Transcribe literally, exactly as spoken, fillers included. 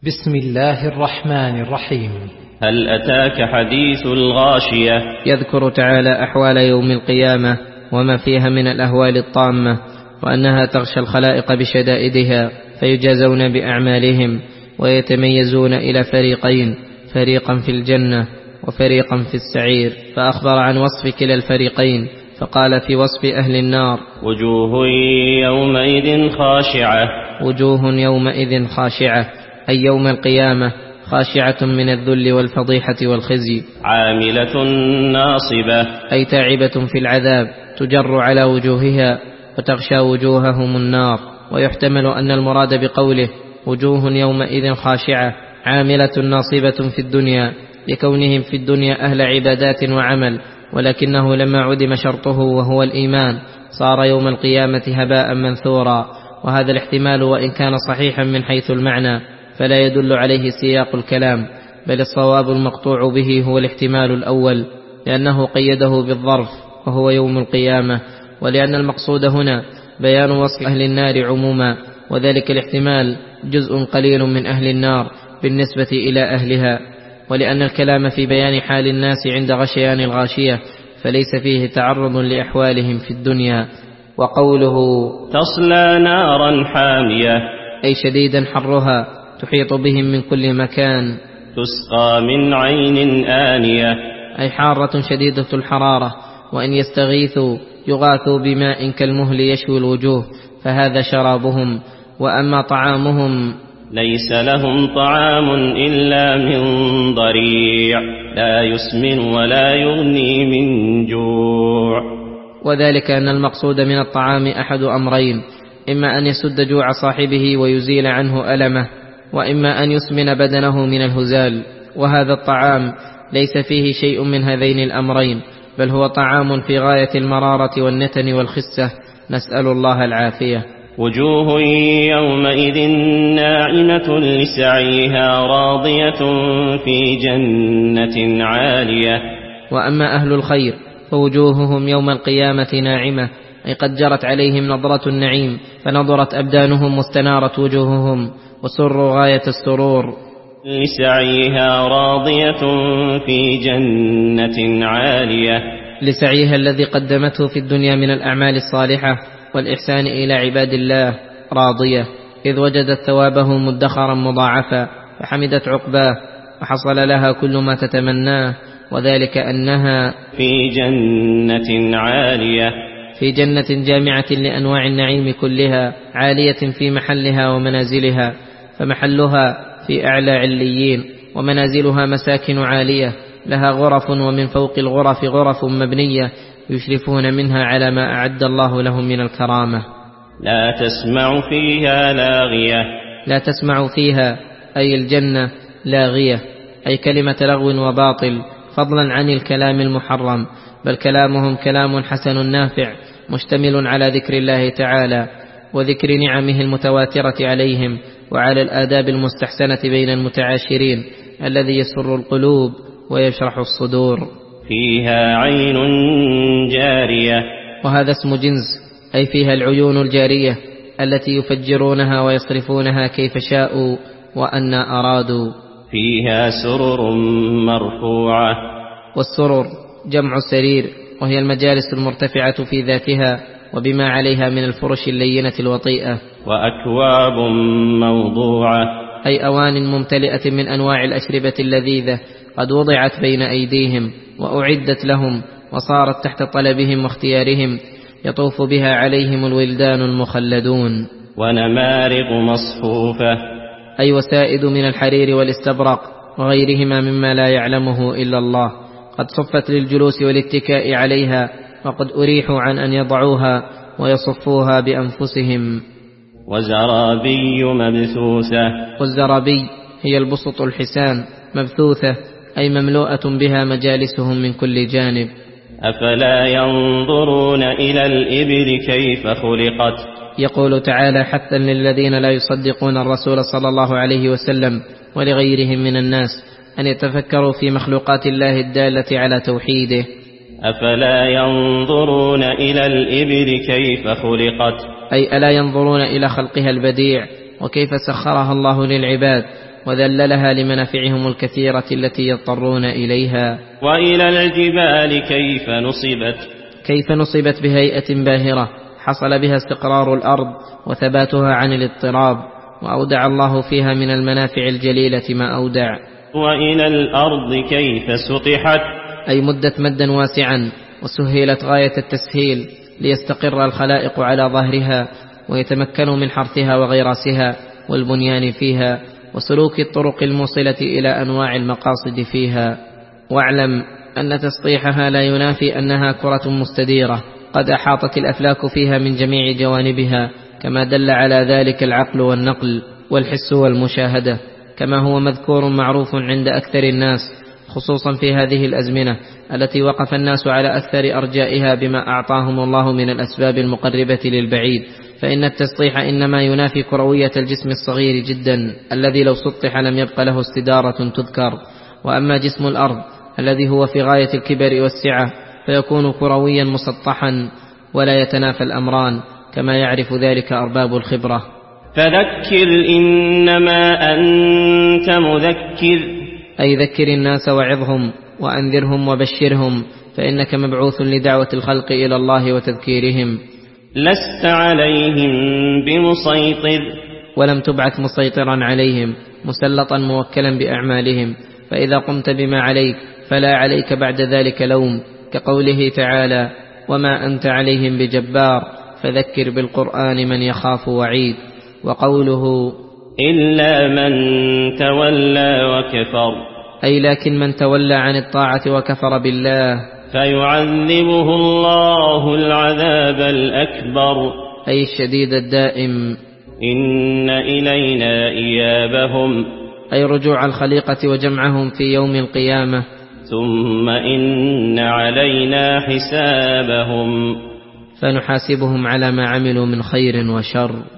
بسم الله الرحمن الرحيم. هل أتاك حديث الغاشية؟ يذكر تعالى أحوال يوم القيامة وما فيها من الأهوال الطامة، وأنها تغشى الخلائق بشدائدها فيجازون بأعمالهم ويتميزون إلى فريقين، فريقا في الجنة وفريقا في السعير. فأخبر عن وصف كلا الفريقين فقال في وصف أهل النار: وجوه يومئذ خاشعة. وجوه يومئذ خاشعة، أي يوم القيامة خاشعة من الذل والفضيحة والخزي. عاملة ناصبة، أي تعبة في العذاب تجر على وجوهها وتغشى وجوههم النار. ويحتمل أن المراد بقوله وجوه يومئذ خاشعة عاملة ناصبة في الدنيا، لكونهم في الدنيا أهل عبادات وعمل، ولكنه لما عدم شرطه وهو الإيمان صار يوم القيامة هباء منثورا. وهذا الاحتمال وإن كان صحيحا من حيث المعنى فلا يدل عليه سياق الكلام، بل الصواب المقطوع به هو الاحتمال الأول، لأنه قيده بالظرف وهو يوم القيامة، ولأن المقصود هنا بيان وصف أهل النار عموما، وذلك الاحتمال جزء قليل من أهل النار بالنسبة إلى أهلها. ولأن الكلام في بيان حال الناس عند غشيان الغاشية فليس فيه تعرض لأحوالهم في الدنيا. وقوله تصلى نارا حامية، أي شديدا حرها تحيط بهم من كل مكان. تسقى من عين آنية، أي حارة شديدة الحرارة، وإن يستغيثوا يغاثوا بماء كالمهل يشوي الوجوه، فهذا شرابهم. وأما طعامهم ليس لهم طعام إلا من ضريع، لا يسمن ولا يغني من جوع. وذلك أن المقصود من الطعام أحد أمرين: إما أن يسد جوع صاحبه ويزيل عنه ألمه، وإما أن يسمن بدنه من الهزال. وهذا الطعام ليس فيه شيء من هذين الأمرين، بل هو طعام في غاية المرارة والنتن والخسة، نسأل الله العافية. وجوه يومئذ ناعمة لسعيها راضية في جنة عالية. وأما أهل الخير فوجوههم يوم القيامة ناعمة، أي قد جرت عليهم نظرة النعيم، فنظرت أبدانهم واستنارت وجوههم وسروا غاية السرور. لسعيها راضية في جنة عالية، لسعيها الذي قدمته في الدنيا من الأعمال الصالحة والإحسان إلى عباد الله راضية، إذ وجدت ثوابه مدخرا مضاعفا، فحمدت عقباه وحصل لها كل ما تتمناه، وذلك أنها في جنة عالية، في جنة جامعة لأنواع النعيم كلها، عالية في محلها ومنازلها، فمحلها في أعلى عليين، ومنازلها مساكن عالية لها غرف، ومن فوق الغرف غرف مبنية يشرفون منها على ما أعد الله لهم من الكرامة. لا تسمع فيها لاغية، لا تسمع فيها أي الجنة لاغية، أي كلمة لغو وباطل، فضلا عن الكلام المحرم، بل كلامهم كلام حسن نافع مشتمل على ذكر الله تعالى وذكر نعمه المتواترة عليهم، وعلى الآداب المستحسنة بين المتعاشرين الذي يسر القلوب ويشرح الصدور. فيها عين جارية، وهذا اسم جنس، أي فيها العيون الجارية التي يفجرونها ويصرفونها كيف شاءوا وأن أرادوا. فيها سرر مرفوعة، والسرر جمع سرير، وهي المجالس المرتفعة في ذاتها وبما عليها من الفرش اللينة الوطيئة. وأكواب موضوعة، أي أوان ممتلئة من أنواع الأشربة اللذيذة قد وضعت بين أيديهم وأعدت لهم وصارت تحت طلبهم واختيارهم، يطوف بها عليهم الولدان المخلدون. ونمارق مصفوفة، أي وسائد من الحرير والاستبرق وغيرهما مما لا يعلمه إلا الله، قد صفت للجلوس والاتكاء عليها، وقد أريحوا عن أن يضعوها ويصفوها بأنفسهم. وزرابي مبثوثة، والزرابي هي البسط الحسان مبثوثة، أي مملوءة بها مجالسهم من كل جانب. أفلا ينظرون إلى الإبل كيف خلقت. يقول تعالى حثا للذين لا يصدقون الرسول صلى الله عليه وسلم ولغيرهم من الناس أن يتفكروا في مخلوقات الله الدالة على توحيده. أفلا ينظرون إلى الإبل كيف خلقت، أي ألا ينظرون إلى خلقها البديع وكيف سخرها الله للعباد، وذللها لمنافعهم الكثيرة التي يضطرون إليها. وإلى الجبال كيف نصبت كيف نصبت بهيئة باهرة حصل بها استقرار الأرض وثباتها عن الاضطراب، وأودع الله فيها من المنافع الجليلة ما أودع. وإلى الأرض كيف سطحت أي مدت مدا واسعا وسهلت غاية التسهيل ليستقر الخلائق على ظهرها ويتمكنوا من حرثها وغراسها والبنيان فيها وسلوك الطرق الموصلة إلى أنواع المقاصد فيها. واعلم أن تسطيحها لا ينافي أنها كرة مستديرة قد أحاطت الأفلاك فيها من جميع جوانبها، كما دل على ذلك العقل والنقل والحس والمشاهدة، كما هو مذكور معروف عند أكثر الناس، خصوصا في هذه الأزمنة التي وقف الناس على أكثر أرجائها بما أعطاهم الله من الأسباب المقربة للبعيد. فإن التسطيح إنما ينافي كروية الجسم الصغير جدا الذي لو سطح لم يبق له استدارة تذكر. وأما جسم الأرض الذي هو في غاية الكبر والسعة فيكون كرويا مسطحا ولا يتنافى الأمران، كما يعرف ذلك أرباب الخبرة. فذكر إنما أنت مذكر أي ذكر الناس وعظهم وأنذرهم وبشرهم، فإنك مبعوث لدعوة الخلق إلى الله وتذكيرهم. لست عليهم بمسيطر ولم تبعث مسيطرا عليهم مسلطا موكلا بأعمالهم، فإذا قمت بما عليك فلا عليك بعد ذلك لوم، كقوله تعالى: وما أنت عليهم بجبار فذكر بالقرآن من يخاف وعيد. وقوله: إلا من تولى وكفر أي لكن من تولى عن الطاعة وكفر بالله فيعذبه الله العذاب الأكبر أي الشديد الدائم. إن إلينا إيابهم أي رجوع الخليقة وجمعهم في يوم القيامة. ثم إن علينا حسابهم فنحاسبهم على ما عملوا من خير وشر.